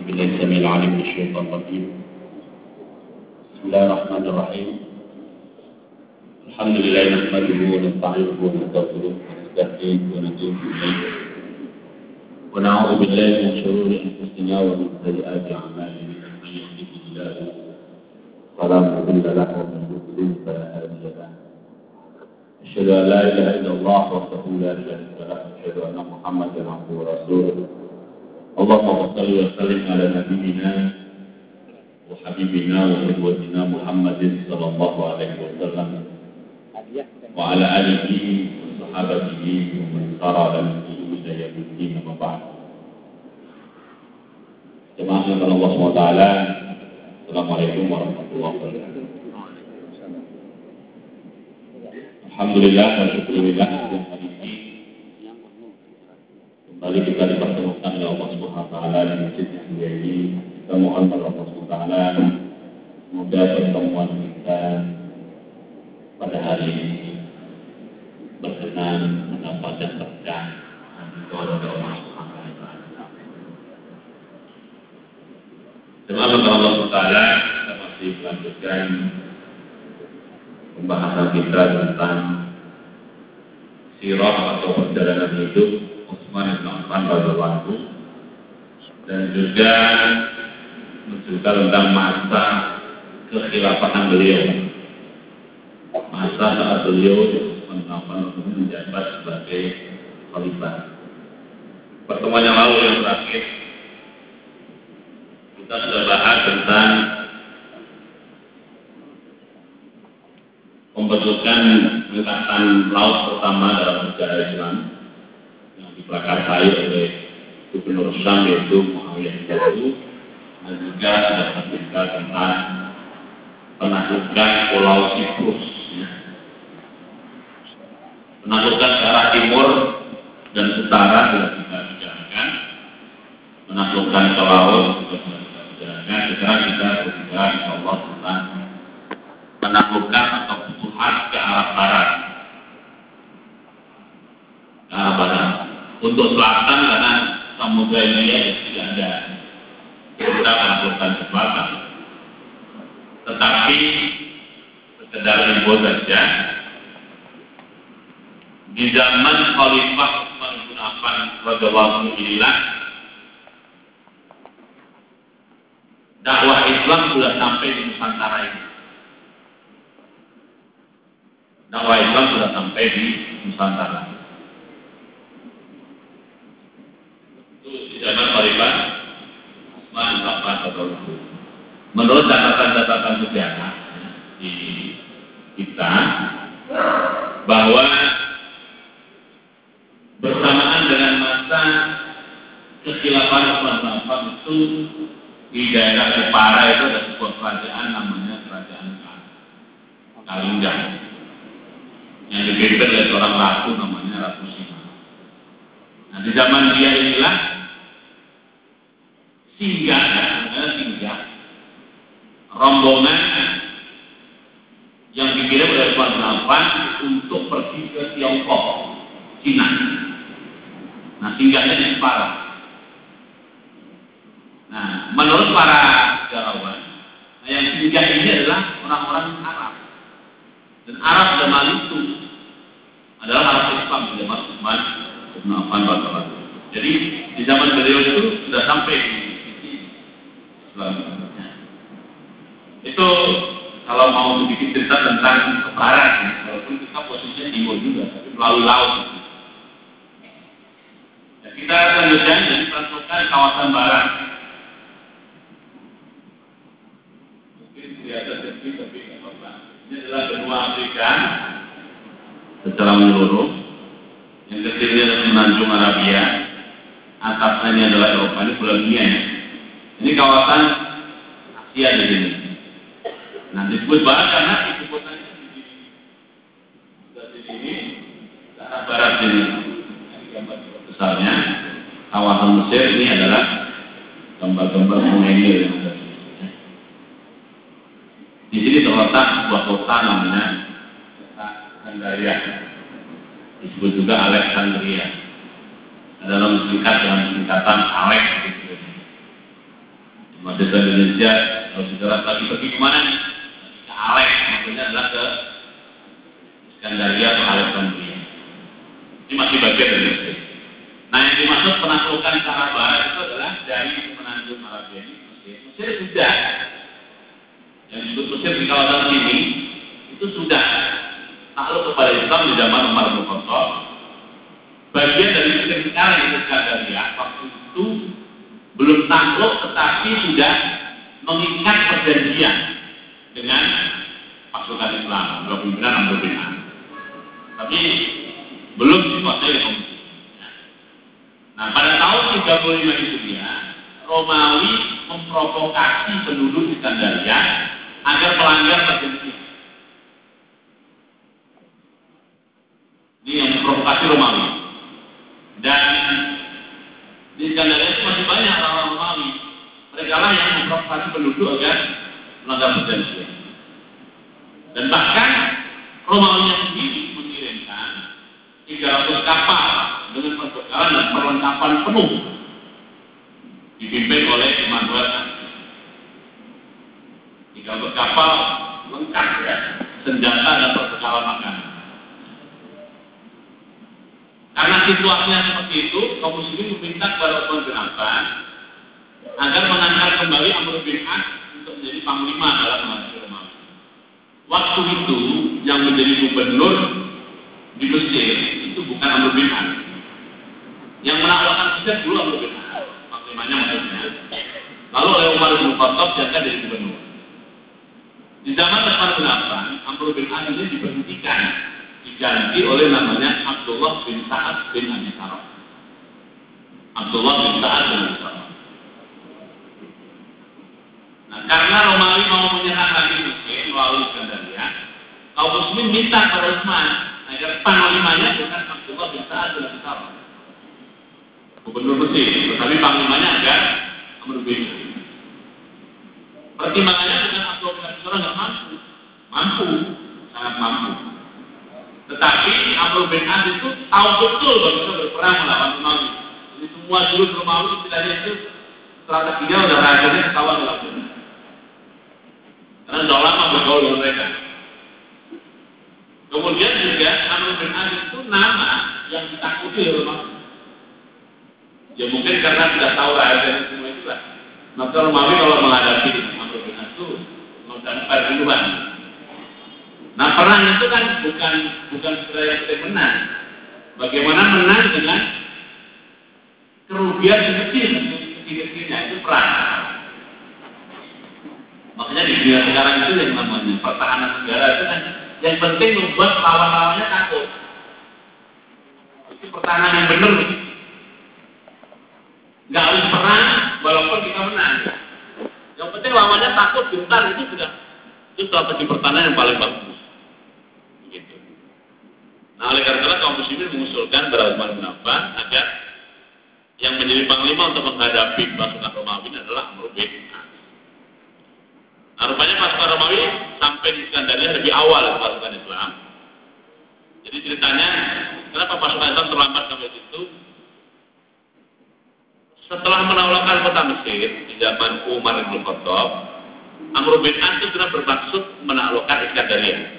بالله السميع العليم من الشيطان الرجيم. بسم الله الرحمن الرحيم. الحمد لله نحمده ونستعينه ونستغفره ونستهديه ونتوب إليه ونعوذ بالله من شرور أنفسنا ومن سيئات أعمالنا. من يهده الله فلا مضل له ومن يضلل فلا هادي له. أشهد أن لا إله إلا الله وحده لا شريك له وأشهد أن محمدا عبده ورسوله. اللهم صل وسلم على نبينا وحبيبنا وقدوتنا محمد صلى الله عليه وسلم وعلى آله وصحابته ومن سار على نهجه إلى يوم الدين. أما بعد. Jemaah yang Allah SWT, Assalamualaikum warahmatullahi wabarakatuh. Alhamdulillah wa syukurillah, hari ini kembali kita dipertemukan oleh Allah SWT di masjid yang mulia ini. Kita mohon kepada Allah SWT semoga pertemuan kita pada hari ini berkenan mendapatkan berkah dari Allah SWT. Jemaah Allah SWT, kita masih melanjutkan pembahasan kita tentang sirah atau perjalanan hidup Utsman bin Affan radhiyallahu anhu, dan juga menceritakan tentang masa kekhilafahan beliau, masa saat beliau Utsman bin Affan menjabat sebagai khalifah. Pertemuan yang lalu yang terakhir kita sudah bahas tentang pembentukan angkatan laut pertama dalam sejarah Islam yang diprakarsai oleh Gubernur Syam yaitu Muawiyah bin Abi, dan juga sudah terbuka tentang penaklukan Pulau Siprus, penaklukan ke arah timur dan utara sudah kita bicarakan, penaklukan ke laut juga sudah kita bicarakan. Sekarang kita berbicara insyaallah tentang penaklukan atau futuhat ke arah barat. Ke arah barat. Untuk selatan karena Samudra India tidak ada kita menaklukkan ke selatan. Tetapi sekedar info saja, di zaman Khalifah Utsman bin Affan radhiyallahu anhu inilah dakwah Islam sudah sampai di Nusantara ini. Dakwah Islam sudah sampai di Nusantara. Itu di zaman Khalifah Utsman bin Affan radhiyallahu anhu. Menurut catatan-catatan sejarah di kita, bahwa bersamaan dengan masa kekhilafahan Utsman bin Affan itu di daerah Jepara itu ada sebuah kerajaan namanya Kerajaan Kalingga yang dipimpin oleh seorang ratu namanya Ratu Sima. Nah, di zaman dia inilah singgah rombongan yang dikirim oleh Utsman bin Affan untuk pergi ke Tiongkok, Cina. Nah, singgahnya di Jepara. Nah, menurut para sejarawan, yang singgah ini adalah orang-orang Arab. Dan Arab zaman itu adalah Arab Islam di zaman Utsman bin Affan radhiyallahu anhu. Jadi di zaman beliau itu sudah sampai di sisi Islam. Itu kalau mau sedikit cerita tentang ke barat, ya, walaupun kita posisinya timur juga, tapi melalui laut. Ya, kita lanjutkan dari penaklukan kawasan barat. Mungkin kelihatan sedikit tapi tidak apa-apa. Ini adalah benua Afrika secara menyeluruh. Yang kecilnya adalah Semenanjung Arabia, atasnya ini adalah Eropa, ini Pulau Dunia. Ya. Ini kawasan Asia di sini. Nah, disebut barat karena ibu kotanya di sini. Di sini, ke arah barat sini. Ini gambar besarnya. Kawasan Mesir ini adalah gambar-gambar Munenir yang ada di sini. Di sini terletak sebuah kota namanya Alexandria. Disebut juga Alexandria. Dalam singkat dengan singkatan Alex gitu. Mahasiswa Indonesia kalau saudara lagi pergi kemana nih? Ke Alek, maksudnya adalah ke Iskandaria atau Alexandria. Ini masih bagian dari Mesir. Nah, yang dimaksud penaklukan ke arah barat itu adalah dari Semenanjung Arabia ini Mesir. Mesir sudah, yang disebut Mesir di kawasan sini itu sudah takluk kepada Islam di zaman Umar bin Khattab. Bagian dari Mesir sekarang itu Iskandaria waktu itu belum takluk tetapi sudah mengikat perjanjian dengan pasukan Islam, pimpinan Amr bin As. Tapi belum dikuasai oleh Muslim. Nah, pada tahun 35 Hijriah, Romawi memprovokasi penduduk Iskandaria agar melanggar perjanjian. Ini yang memprovokasi Romawi. Dan di Iskandaria itu masih banyak orang Romawi. Mereka lah yang memprovokasi penduduk agar melanggar perjanjian. Dan bahkan Romawi sendiri mengirimkan 300 kapal dengan perbekalan dan perlengkapan penuh dipimpin oleh Immanuel Kant. 300 kapal lengkap ya, senjata dan perbekalan makanan. Karena situasinya seperti itu, kaum muslimin meminta kepada Utsman bin Affan agar mengangkat kembali Amr bin As untuk menjadi panglima dalam menghadapi Romawi. Waktu itu yang menjadi gubernur di Mesir itu bukan Amr bin As. Yang menaklukkan Mesir dulu Amr bin As, panglimanya maksudnya. Lalu oleh Umar bin Khattab diangkat jadi gubernur. Di zaman Utsman bin Affan, Amr bin As ini diberhentikan, diganti oleh namanya Abdullah bin Sa'ad bin Abi Sarah. Abdullah bin Sa'ad bin Abi Sarah. Nah, karena Romawi mau menyerang lagi Mesir melalui Iskandaria, kaum muslimin minta kepada Utsman agar panglimanya bukan Abdullah bin Sa'ad bin Abi Sarah, gubernur Mesir, tetapi panglimanya agar Amr bin As. Pertimbangannya dengan Abdullah bin Abi Sarah nggak mampu, sangat mampu. Tetapi Amr bin As itu tahu betul bagaimana berperang melawan Romawi. Jadi semua jurus Romawi istilahnya itu strateginya udah rahasianya ketahuan dilakukan. Karena sudah lama bergaul dengan mereka. Kemudian juga Amr bin As itu nama yang ditakuti oleh Romawi. Ya mungkin karena sudah tahu rahasianya semua itu lah. Maka Romawi kalau menghadapi Amr bin As itu menghadapi duluan. Nah, perang itu kan bukan sekedar yang kita menang. Bagaimana menang dengan kerugian yang kecil-kecilnya itu perang. Makanya di dunia sekarang itu yang namanya pertahanan negara itu kan yang penting membuat lawan-lawannya takut. Itu pertahanan yang benar. Nggak harus perang walaupun kita menang. Yang penting lawannya takut, gentar, itu sudah itu strategi pertahanan yang paling bagus. Gitu. Nah, oleh karena itu kaum muslimin mengusulkan kepada Utsman bin Affan agar yang menjadi panglima untuk menghadapi pasukan Romawi adalah Amr bin As. Nah, rupanya pasukan Romawi sampai di Iskandaria lebih awal dari pasukan Islam. Jadi ceritanya, kenapa pasukan Islam terlambat sampai situ? Setelah menaklukkan kota Mesir di zaman Umar bin Khattab, Amr bin As itu sudah bermaksud menaklukkan Iskandaria.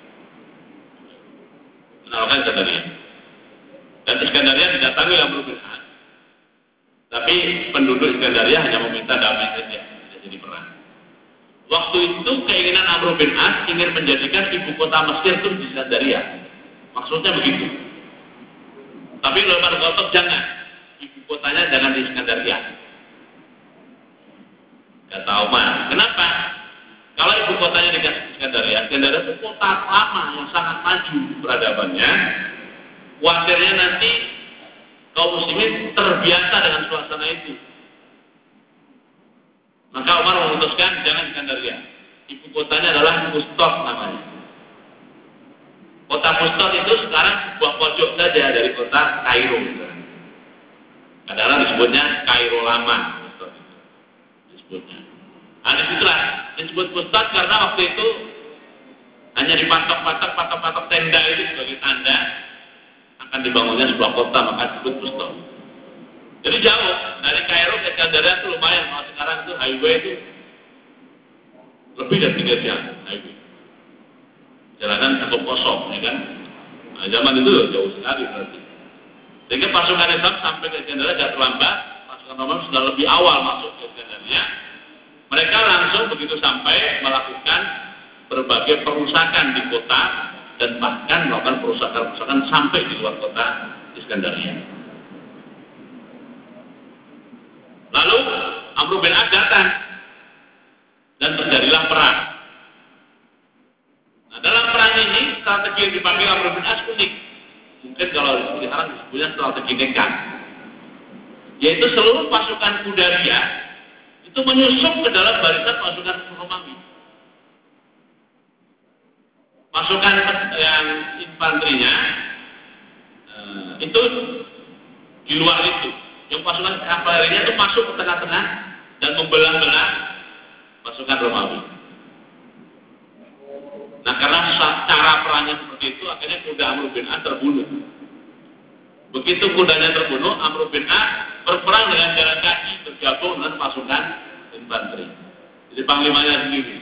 Dan Iskandaria didatangi oleh Amr bin As. Tapi penduduk Iskandaria hanya meminta damai saja, tidak jadi perang. Waktu itu keinginan Amr bin As ingin menjadikan ibu kota Mesir itu di Iskandaria. Maksudnya begitu. Tapi Umar bin Khattab jangan. Ibu kotanya jangan di Iskandaria. Kata Umar, kenapa? Kalau ibu kotanya di Iskandaria, Iskandaria itu kota lama yang sangat maju peradabannya. Khawatirnya nanti kaum muslimin terbiasa dengan suasana itu. Maka Umar memutuskan jangan Iskandaria. Ibu kotanya adalah Fustot namanya. Kota Fustot itu sekarang sebuah pojok saja dari kota Kairo. Kadang-kadang disebutnya Kairo lama. Fustot itu disebutnya. Nah, disitulah disebut Fustot karena waktu itu hanya dipatok-patok tenda itu sebagai tanda akan dibangunnya sebuah kota, maka disebut Fustot. Jadi jauh dari Kairo ke Iskandaria itu lumayan. Kalau sekarang itu highway gue itu lebih dari 3 jam. Nah, itu jalanan cukup kosong, ya kan? Nah, zaman itu jauh sekali berarti. Sehingga pasukan Islam sampai ke Iskandaria agak terlambat, pasukan Romawi sudah lebih awal masuk ke Iskandaria. Mereka langsung begitu sampai melakukan berbagai perusakan di kota dan bahkan melakukan perusakan sampai di luar kota Iskandaria. Lalu Amr bin As datang dan terjadilah perang. Nah, dalam perang ini strategi yang dipakai Amr bin As unik. Mungkin kalau sekarang disebutnya strategi nekat, yaitu seluruh pasukan kuda dia itu menyusup ke dalam barisan pasukan Romawi. Pasukan yang infanterinya itu di luar itu. Yang pasukan kavalerinya itu masuk ke tengah-tengah dan membelah-belah pasukan Romawi. Nah, karena cara perangnya seperti itu, akhirnya kuda Amr bin As terbunuh. Begitu kudanya terbunuh, Amr bin As berperang dengan jalan kaki, bergabung dengan pasukan infanteri. Jadi panglimanya sendiri.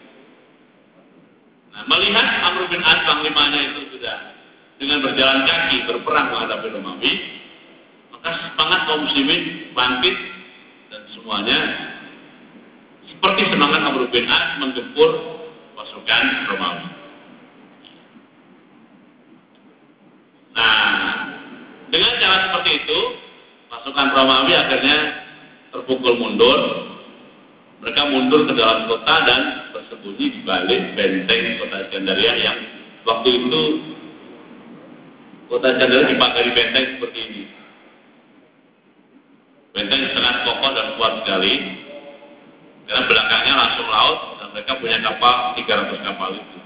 Nah, melihat Amr bin As panglimanya itu sudah dengan berjalan kaki berperang menghadapi Romawi, maka semangat kaum muslimin bangkit dan semuanya seperti semangat Amr bin As menggempur pasukan Romawi. Nah, dengan cara seperti itu, pasukan Romawi akhirnya terpukul mundur. Mereka mundur ke dalam kota dan bersembunyi di balik benteng kota Iskandaria yang waktu itu kota Iskandaria dipagari benteng seperti ini. Benteng sangat kokoh dan kuat sekali. Karena belakangnya langsung laut dan mereka punya kapal 300 kapal itu.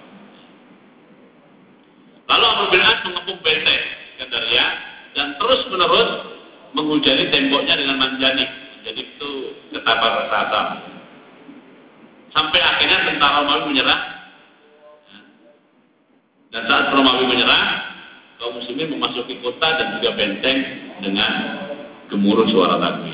Lalu Amr bin As mengepung benteng Iskandaria dan terus menerus menghujani temboknya dengan manjanik. Jadi itu ketapar raksasa. Sampai akhirnya tentara Romawi menyerah. Dan saat Romawi menyerah, kaum muslimin memasuki kota dan juga benteng dengan gemuruh suara takbir.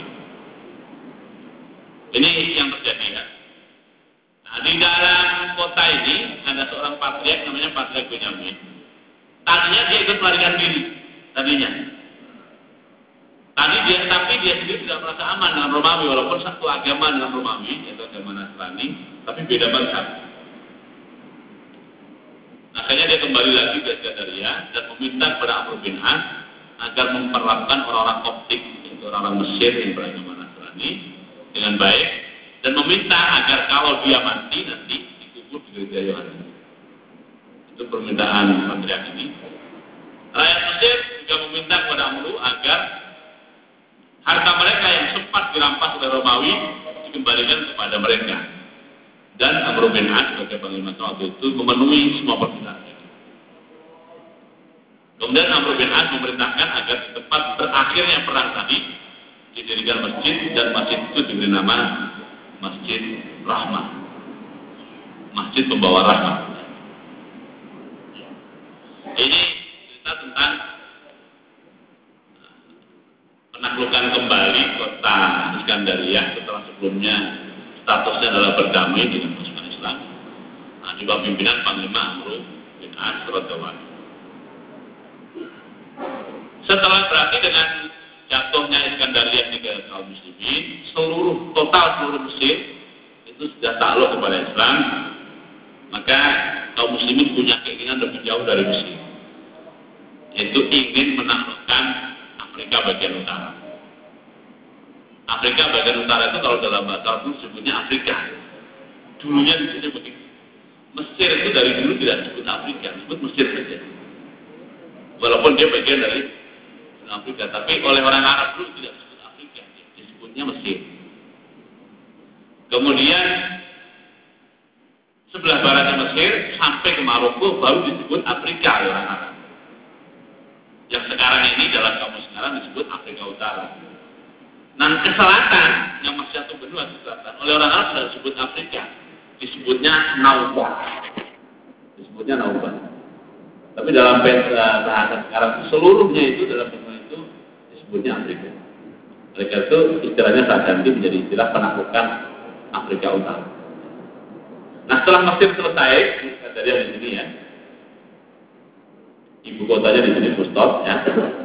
Ini yang terjadi ya. Nah, di dalam kota ini ada seorang patriark namanya Patriark Benyamin. Tadinya dia ikut melarikan diri. Tapi dia sendiri tidak merasa aman dengan Romawi, walaupun satu agama dengan Romawi, yaitu agama Nasrani, tapi beda mazhab. Akhirnya dia kembali lagi ke Iskandaria dan meminta kepada Amr bin As agar memperlakukan orang-orang Koptik, yaitu orang-orang Mesir yang beragama Nasrani, dengan baik, dan meminta agar kalau dia mati nanti dikubur di gereja Yohanes. Itu permintaan patriark ini. Rakyat Mesir juga meminta kepada Amr agar harta mereka yang sempat dirampas oleh Romawi dikembalikan kepada mereka. Dan Amr bin As sebagai panglima waktu itu memenuhi semua permintaan. Kemudian Amr bin As memerintahkan agar di tempat berakhirnya perang tadi didirikan masjid, dan masjid itu diberi nama Masjid Rahmah, Masjid Pembawa Rahmat. Ini cerita tentang penaklukan kembali kota Iskandaria setelah sebelumnya statusnya adalah berdamai dengan pasukan Islam. Nah, di bawah pimpinan Panglima Amr bin As radhiyallahu anhu. Setelah berarti dengan jatuhnya Iskandaria ke kaum muslimin, total seluruh Mesir itu sudah takluk kepada Islam, maka kaum muslimin punya keinginan lebih jauh dari Mesir, yaitu ingin menaklukkan Afrika bagian utara. Afrika bagian utara itu kalau dalam bahasa Arab disebutnya Afrika. Dulunya disebutnya begitu. Mesir itu dari dulu tidak disebut Afrika, disebut Mesir saja. Walaupun dia bagian dari Afrika, tapi oleh orang Arab dulu tidak disebut Afrika, disebutnya Mesir. Kemudian sebelah baratnya Mesir sampai ke Maroko baru disebut Afrika oleh orang Arab. Yang sekarang ini dalam kamus sekarang disebut Afrika Utara. Nah, ke selatan yang masih satu benua ke selatan oleh orang Arab sudah disebut Afrika, disebutnya Nauba. Tapi dalam bahasa sekarang seluruhnya itu dalam benua itu disebutnya Afrika. Mereka itu istilahnya saat ganti menjadi istilah penaklukan Afrika Utara. Nah, setelah Mesir selesai, dari di sini ya, ibu kotanya di sini Fustot ya.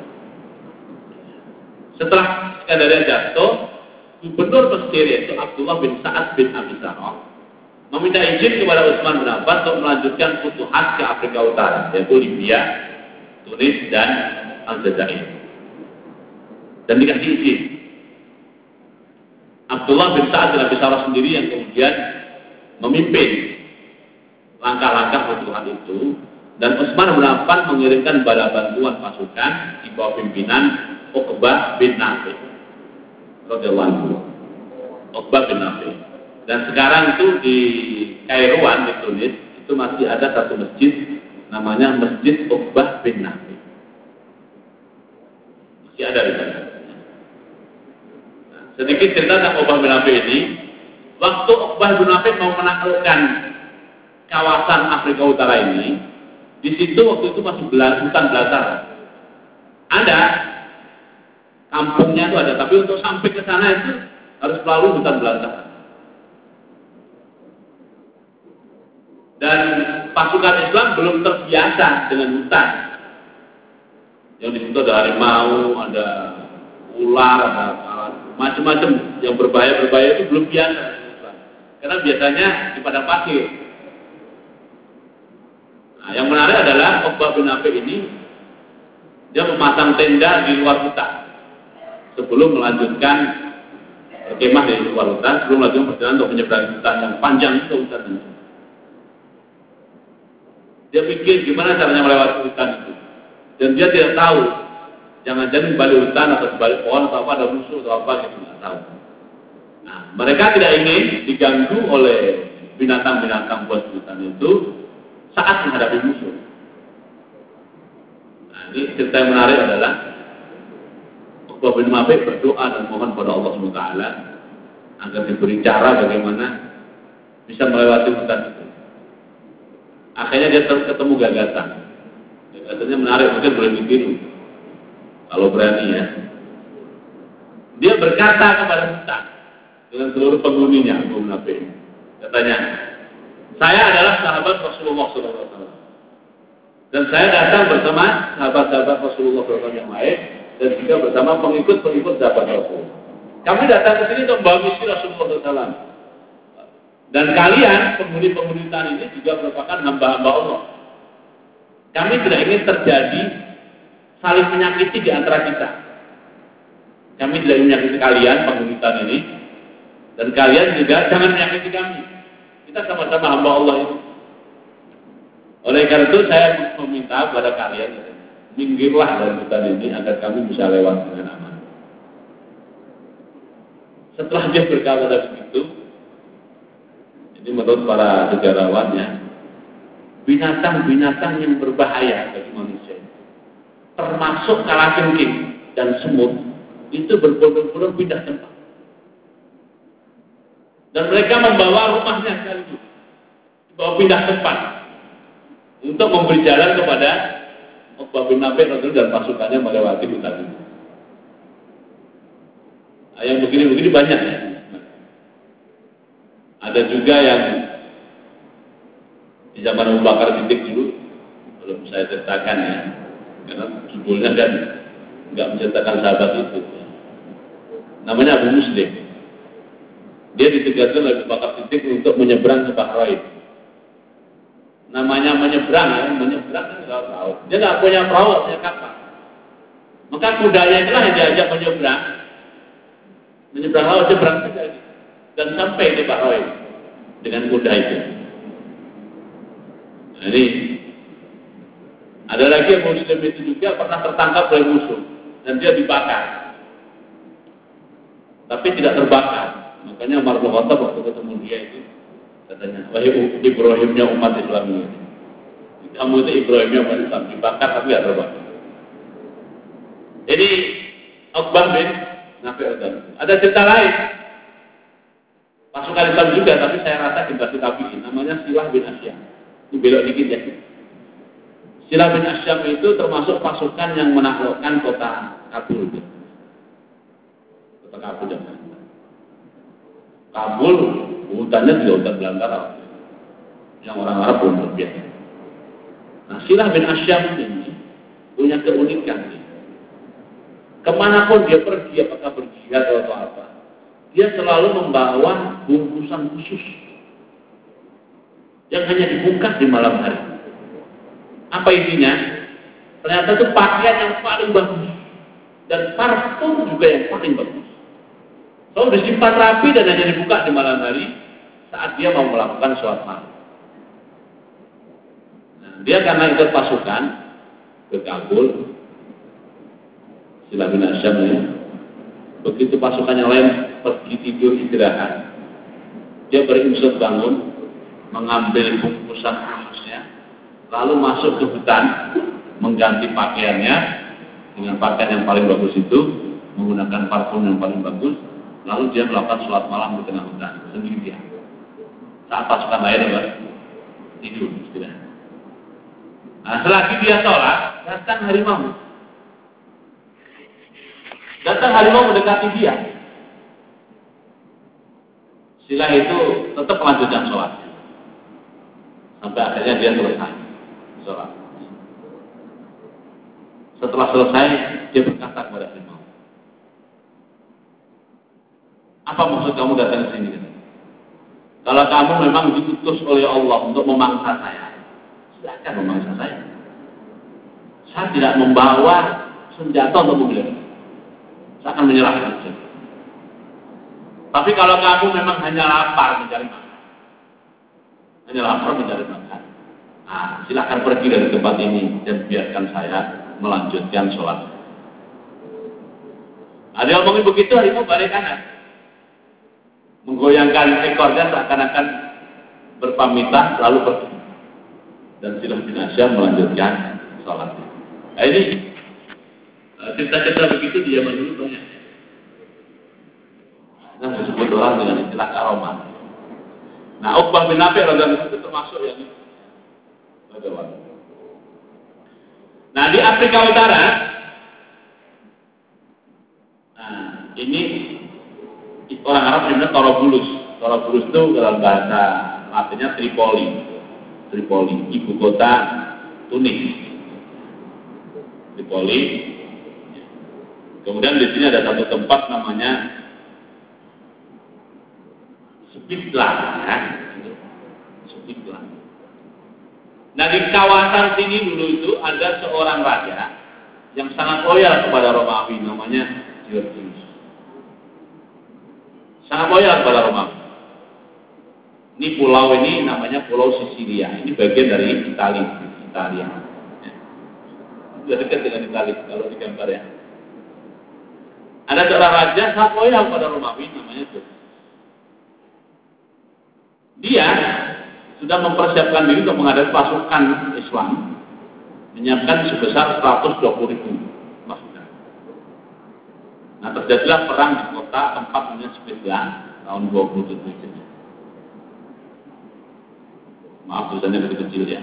Setelah Skandaria jatuh, gubernur Mesir yaitu Abdullah bin Sa'ad bin Abi Sarrah meminta izin kepada Utsman bin Affan untuk melanjutkan futuhat ke Afrika Utara, yaitu Libya, Tunis, dan Aljazair. Dan dikasih izin. Abdullah bin Sa'ad bin Abi Sarrah sendiri yang kemudian memimpin langkah-langkah futuhat itu, dan Utsman bin Affan mengirimkan bala bantuan pasukan di bawah pimpinan Uqbah bin Nafi radhiyallahu anhu. Uqbah bin Nafi. Dan sekarang itu di Kairouan di Tunis itu masih ada satu masjid namanya Masjid Uqbah bin Nafi. Masih ada di sana. Nah, sedikit cerita tentang Uqbah bin Nafi ini. Waktu Uqbah bin Nafi mau menaklukkan kawasan Afrika Utara ini, di situ waktu itu masih hutan belantara. Ada kampungnya itu ada, tapi untuk sampai ke sana itu harus melalui hutan belantara. Dan pasukan Islam belum terbiasa dengan hutan. Yang di situ ada harimau, ada ular, ada macam-macam yang berbahaya itu belum biasa. Karena biasanya di padang pasir. Nah, yang menarik adalah Uqbah bin Nafi ini dia memasang tenda di luar hutan sebelum melanjutkan kemah di luar hutan, sebelum melanjutkan perjalanan untuk menyeberangi hutan yang panjang itu hutan ini. Dia pikir gimana caranya melewati hutan itu. Dan dia tidak tahu. Jangan-jangan di balik hutan atau di balik pohon atau apa ada musuh atau apa gitu, tidak tahu. Nah, mereka tidak ingin diganggu oleh binatang-binatang buas hutan itu saat menghadapi musuh. Nah, ini cerita yang menarik adalah Uqbah bin Nafi berdoa dan mohon kepada Allah SWT agar diberi cara bagaimana bisa melewati hutan itu. Akhirnya dia ketemu gagasan. Gagasannya menarik, mungkin boleh ditiru kalau berani ya. Dia berkata kepada hutan dengan seluruh penghuninya, Abu Nafi. Katanya, saya adalah sahabat Rasulullah SAW. Dan saya datang bersama sahabat-sahabat Rasulullah SAW yang lain dan juga bersama pengikut-pengikut sahabat Rasulullah. Kami datang ke sini untuk membawa misi Rasulullah SAW. Dan kalian, penghuni-penghuni hutan ini juga merupakan hamba-hamba Allah. Kami tidak ingin terjadi saling menyakiti di antara kita. Kami tidak ingin menyakiti kalian, penghuni hutan ini. Dan kalian juga jangan menyakiti kami. Kita sama-sama hamba Allah itu. Oleh karena itu saya meminta kepada kalian, minggirlah dari hutan ini agar kami bisa lewat dengan aman. Setelah dia berkata begitu, ini menurut para sejarawannya, binatang-binatang yang berbahaya bagi manusia, termasuk kalajengking dan semut, itu berbondong-bondong pindah tempat. Dan mereka membawa rumahnya sekaligus, dibawa pindah tempat untuk memberi jalan kepada Uqbah bin Nafi dan pasukannya melewati hutan itu. Nah, yang begini-begini banyak ya. Ada juga yang di zaman Abu Bakar Siddiq dulu, belum saya ceritakan ya, karena judulnya kan nggak menceritakan sahabat itu. Namanya Abu Muslim. Dia ditugaskan oleh Abu Bakar Siddiq untuk menyeberang ke Bahrain. Namanya menyeberang ya, menyeberang kan nggak tahu. Dia nggak punya perahu, punya kapal. Maka kudanya itulah yang diajak menyeberang laut, seberang saja. Dan sampai di Bahrain dengan kuda itu. Nah, ini ada lagi yang Muslim itu juga pernah tertangkap oleh musuh dan dia dibakar, tapi tidak terbakar. Makanya Umar bin Khattab waktu ketemu dia itu katanya, wahai Ibrahimnya umat Islam ini, kamu itu Ibrahimnya umat Islam, dibakar tapi tidak terbakar. Jadi Uqbah bin Nafi. Ada cerita lain. Pasukan Islam juga, tapi saya rasa generasi tabi'in, namanya Silah bin Asyam. Ini belok dikit ya. Silah bin Asyam itu termasuk pasukan yang menaklukkan kota Kabul. Kota Kabul yang Kabul Hutannya juga hutan belantara. Yang orang Arab belum terbiasa. Nah, Silah bin Asyam ini punya keunikan. Kemanapun dia pergi, apakah berjihad atau apa, dia selalu membawa bungkusan khusus yang hanya dibuka di malam hari. Apa isinya? Ternyata itu pakaian yang paling bagus dan parfum juga yang paling bagus. Selalu disimpan rapi dan hanya dibuka di malam hari saat dia mau melakukan sholat malam. Nah, dia karena ikut pasukan ke Kabul, Silah bin Asyam ini, begitu pasukannya lain pergi tidur istirahat, dia beringsut bangun, mengambil bungkusan khususnya, lalu masuk ke hutan, mengganti pakaiannya dengan pakaian yang paling bagus itu, menggunakan parfum yang paling bagus, lalu dia melakukan sholat malam di tengah hutan sendirian. Saat pasukan lain tidur istirahat. Nah, selagi dia sholat, datang harimau. Datang harimau mendekati dia. Silah itu tetap melanjutkan sholat sampai akhirnya dia selesai sholat. Setelah selesai, dia berkata kepada harimau, apa maksud kamu datang ke sini? Kalau kamu memang diutus oleh Allah untuk memangsa saya, silakan memangsa saya. Saya tidak membawa senjata untuk membela. Saya akan menyerah. Tapi kalau kamu memang hanya lapar mencari makan, nah, silakan pergi dari tempat ini dan biarkan saya melanjutkan sholat. Nah, dia ngomongin begitu, harimau balik kanan, menggoyangkan ekornya seakan-akan berpamitan lalu pergi. Dan Silah bin Asyam melanjutkan sholat. Nah, ini cerita-cerita begitu di zaman dulu banyak. Nah, disebut orang dengan istilah karomah. Nah, Uqbah bin Nafi' radhiyallahu anhu termasuk yang bagaimana? Nah, di Afrika Utara, nah, ini orang Arab namanya Torobulus. Torobulus itu dalam bahasa Latinnya Tripoli. Tripoli, ibu kota Tunis. Tripoli. Kemudian di sini ada satu tempat namanya Sepitlah, ya. Sepitlah. Nah, di kawasan sini dulu itu ada seorang raja yang sangat loyal kepada Romawi, namanya Georgius. Sangat loyal kepada Romawi. Ini pulau ini namanya Pulau Sisilia. Ini bagian dari Italia. Ya. Sudah dekat dengan Italia kalau di gambar ya. Ada seorang raja sangat loyal kepada Romawi, namanya Georgius. Dia sudah mempersiapkan diri untuk menghadapi pasukan Islam, menyiapkan sebesar 120.000 pasukan. Nah, terjadilah perang di kota tempat namanya Sepitlah tahun 27 Hijriah. Maaf, tulisannya lebih kecil ya.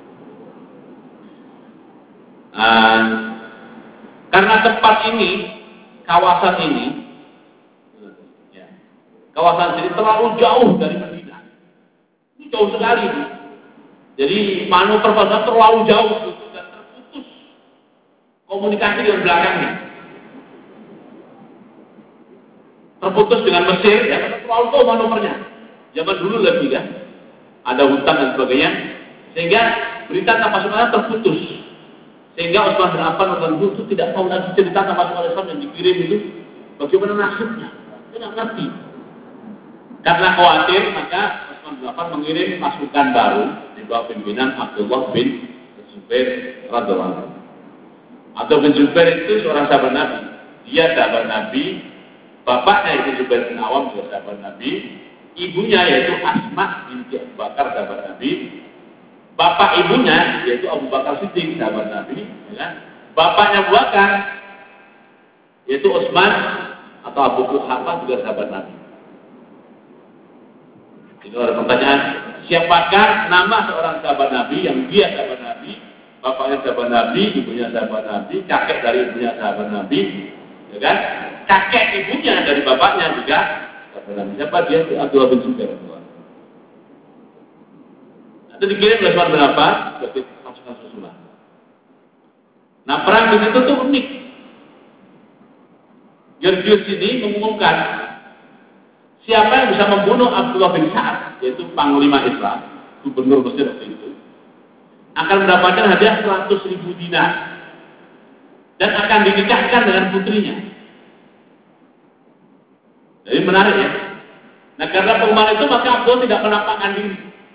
Karena tempat ini, kawasan ini terlalu jauh dari Madinah. Jauh sekali. Jadi manuver pasukan terlalu jauh dan terputus komunikasi dengan belakangnya. Terputus dengan Mesir, ya, karena terlalu jauh manuvernya. Zaman dulu lagi kan, ada hutan dan sebagainya, sehingga berita tentang pasukannya terputus. Sehingga Utsman bin Affan waktu itu tidak tahu lagi cerita tentang pasukan Islam yang dikirim itu bagaimana nasibnya. Dia tidak ngerti. Karena khawatir, maka Utsman mengirim pasukan baru di bawah pimpinan Abdullah bin Zubair radhiyallahu anhu. Abdullah bin Zubair itu seorang sahabat Nabi. Dia sahabat Nabi, bapaknya itu Zubair bin Awam juga sahabat Nabi, ibunya yaitu Asma binti Abu Bakar sahabat Nabi, bapak ibunya yaitu Abu Bakar Siddiq sahabat Nabi, ya. Bapaknya Abu Bakar yaitu Utsman atau Abu Quhafah juga sahabat Nabi. Itu ada pertanyaan, siapakah nama seorang sahabat Nabi yang dia sahabat Nabi, bapaknya sahabat Nabi, ibunya sahabat Nabi, kakek dari ibunya sahabat Nabi, ya kan? Kakek ibunya dari bapaknya juga sahabat Nabi. Siapa dia? Abdullah bin Zubair. Itu dikirim oleh Umar bin Affan sebagai pasukan susulan. Nah, perang di situ tuh unik. Georgius ini mengumumkan siapa yang bisa membunuh Abdullah bin Sa'ad, yaitu panglima Islam, gubernur Mesir waktu itu, akan mendapatkan hadiah 100.000 dinar dan akan dinikahkan dengan putrinya. Jadi menarik ya. Nah, karena pengumuman itu maka Abdullah tidak menampakkan diri.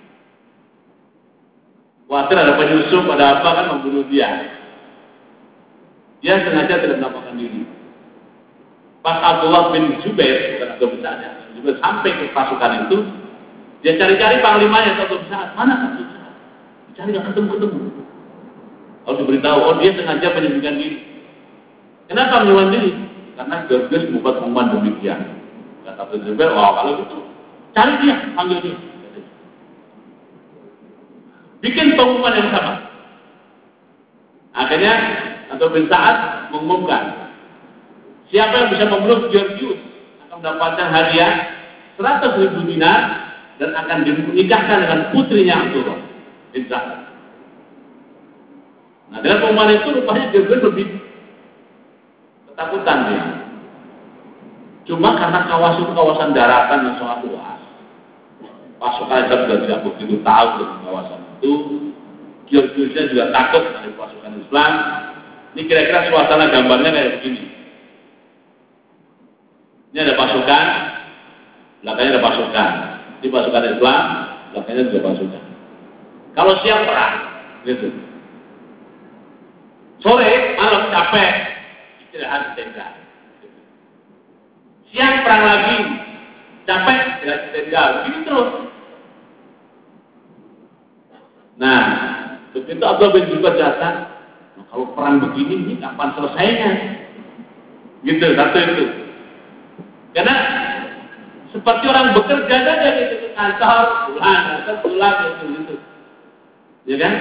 Khawatir ada penyusup, ada apa kan membunuh dia. Dia sengaja tidak menampakkan diri. Pas Abdullah bin Zubair, bukan Abdullah bin Sa'ad, Zubair sampai ke pasukan itu, dia cari-cari panglimanya Abdullah bin Sa'ad. Mana Abdullah bin Sa'ad? Dicari nggak ketemu. Kalau diberitahu, oh dia sengaja menyembunyikan diri. Kenapa menyembunyikan diri? Karena Georgius membuat pengumuman demikian. Kata Abdullah bin Zubair, wah kalau gitu, cari dia, panggil dia. Bikin pengumuman yang sama. Akhirnya Abdullah bin Sa'ad mengumumkan, siapa yang bisa membunuh Georgius akan mendapatkan hadiah 100.000 dinar dan akan dinikahkan dengan putrinya Abdullah bin Sa'ad. Nah, dengan pengumuman itu rupanya Georgius lebih ketakutan dia. Cuma karena kawasan daratan yang sangat luas, pasukan Islam juga tidak begitu tahu tentang kawasan itu. Georgiusnya juga takut dari pasukan Islam. Ini kira-kira suasana gambarnya kayak begini. Ini ada pasukan, belakangnya ada pasukan. Ini pasukan Islam, belakangnya juga pasukan. Kalau siang perang, gitu. Sore, malam capek, istirahat di tenda. Siang perang lagi, capek, istirahat di tenda. Begini terus. Nah, begitu Abdullah bin Zubair datang, nah, kalau perang begini, ini kapan selesainya? Gitu, satu itu. Karena seperti orang bekerja saja gitu ke kantor, pulang gitu. Ya kan?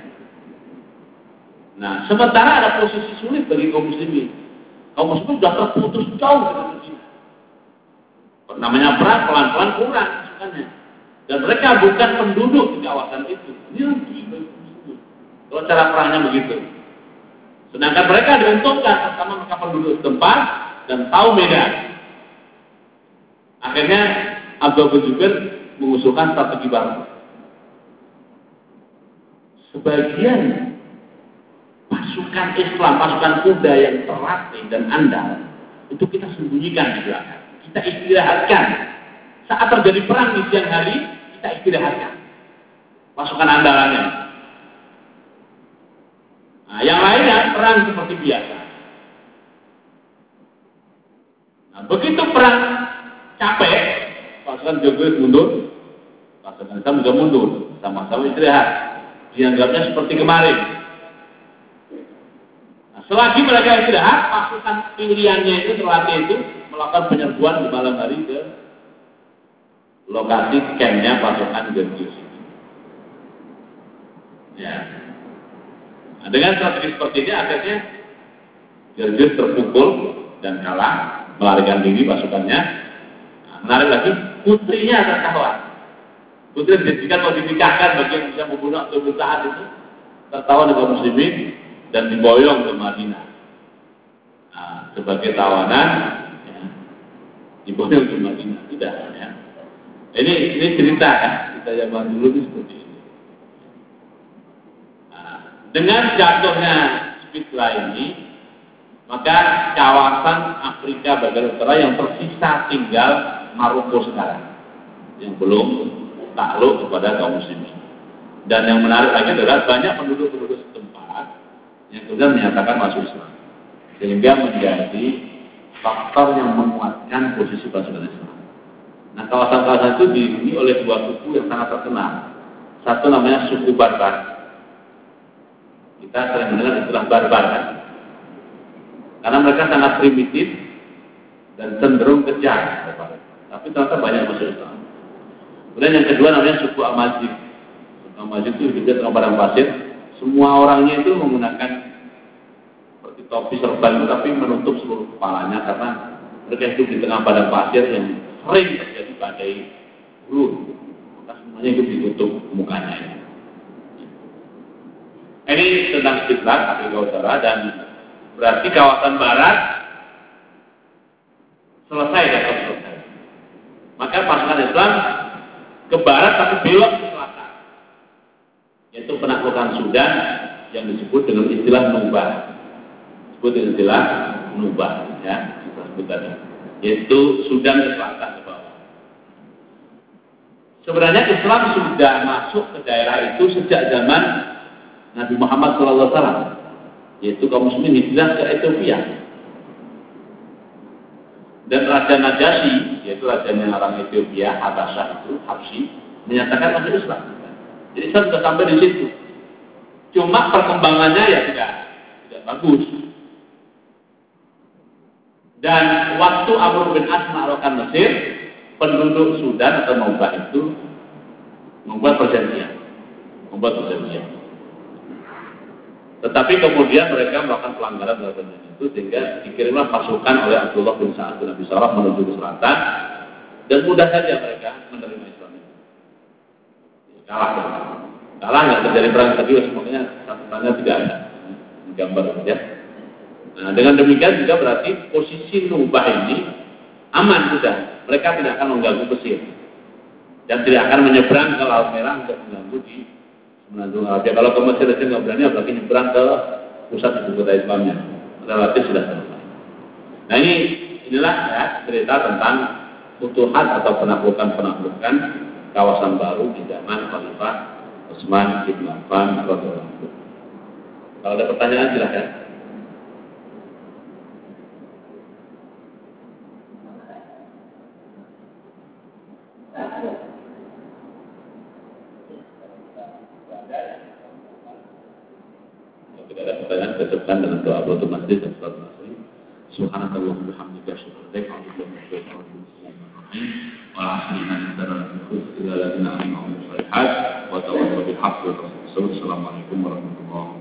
Nah, sementara ada posisi sulit bagi kaum muslimin. Kaum muslimin sudah terputus jauh dari Madinah. Namanya perang pelan-pelan kurang pasukannya. Dan mereka bukan penduduk di kawasan itu. Ini rugi bagi kaum muslimin. Kalau cara perangnya begitu. Sedangkan mereka diuntungkan pertama mereka penduduk setempat dan tahu medan. Akhirnya Abdullah bin Zubair mengusulkan strategi baru. Sebagian pasukan Islam, pasukan kuda yang terlatih dan andal, itu kita sembunyikan di belakang. Kita istirahatkan. Saat terjadi perang di siang hari, kita istirahatkan pasukan andalannya. Nah, yang lainnya perang seperti biasa. Nah, begitu perang capek, pasukan Georgius mundur, pasukan Islam juga mundur, sama-sama istirahat. Dianggapnya seperti kemarin. Nah, selagi mereka istirahat, pasukan pilihannya itu terlatih itu melakukan penyerbuan di malam hari ke lokasi campnya pasukan Georgius. Ya. Nah, dengan strategi seperti ini akhirnya Georgius terpukul dan kalah, melarikan diri pasukannya. Nah, menarik lagi, putrinya tertawan. Putri dijadikan mau dinikahkan bagi yang bisa membunuh Abdullah bin Sa'ad itu, tertawan oleh kaum muslimin dan diboyong ke Madinah. Nah, sebagai tawanan, ya, diboyong ke Madinah. Tidak, ya. Ini cerita ya, cerita zaman dulu itu seperti ini. Nah, dengan jatuhnya Spitla ini, maka kawasan Afrika bagian utara yang tersisa tinggal Maroko sekarang, yang belum takluk kepada kaum muslimin. Dan yang menarik lagi adalah banyak penduduk-penduduk setempat yang kemudian menyatakan masuk Islam, sehingga menjadi faktor yang menguatkan posisi pasukan Islam. Nah, kawasan-kawasan itu dihuni oleh dua suku yang sangat terkenal. Satu namanya suku Barbar. Kita sering mendengar istilah Barbar kan? Karena mereka sangat primitif dan cenderung kejam, tapi ternyata banyak masuk Islam. Kemudian yang kedua namanya suku Amazigh. Suku Amazigh itu hidupnya tengah padang pasir. Semua orangnya itu menggunakan seperti topi serban itu, tapi menutup seluruh kepalanya karena mereka hidup di tengah padang pasir yang sering terjadi badai burung. Maka semuanya itu ditutup mukanya. Ini tentang kiblat Afrika Utara, dan berarti kawasan barat selesai atau selesai. Maka pasukan Islam ke barat tapi belok ke selatan, yaitu penaklukan Sudan yang disebut dengan istilah Nubah. Disebut dengan istilah Nubah, ya, kita sebut tadi. Yaitu Sudan ke selatan ke bawah. Sebenarnya Islam sudah masuk ke daerah itu sejak zaman Nabi Muhammad SAW, yaitu kaum muslimin hijrah ke Ethiopia. Dan Raja Najasyi, yaitu rajanya orang Ethiopia, Habasyah itu, Habsyi, menyatakan masuk Islam. Jadi Islam sudah sampai di situ. Cuma perkembangannya ya tidak bagus. Dan waktu Amr bin As menaklukkan Mesir, penduduk Sudan atau Nubah itu membuat perjanjian. Tetapi kemudian mereka melakukan pelanggaran dalam perjanjian itu, sehingga dikirimlah pasukan oleh Abdullah bin Sa'ad bin Abi Sarrah menuju ke selatan, dan mudah saja mereka menerima Islam itu. Kalah nggak terjadi perang serius, makanya catatannya tidak ada gambar saja. Nah, dengan demikian juga berarti posisi Nubah ini aman sudah. Mereka tidak akan mengganggu Mesir dan tidak akan menyeberang ke Laut Merah untuk mengganggu di Semenanjung Arabia. Kalau ke Mesir saja nggak berani, apalagi nyeberang ke pusat ibu kota Islamnya. Relatif sudah selesai. Nah, inilah ya cerita tentang futuhat atau penaklukan kawasan baru di zaman Khalifah Utsman bin Affan radhiyallahu anhu. Kalau ada pertanyaan silakan. Tidak ada pertanyaan, cukupkan dengan doa untuk masjid dan salat maghrib. Subhanakallahumma wa bihamdika asyhadu an la ilaha illa anta astaghfiruka wa atubu ilaik. Wa akhirina Assalamualaikum warahmatullahi wabarakatuh.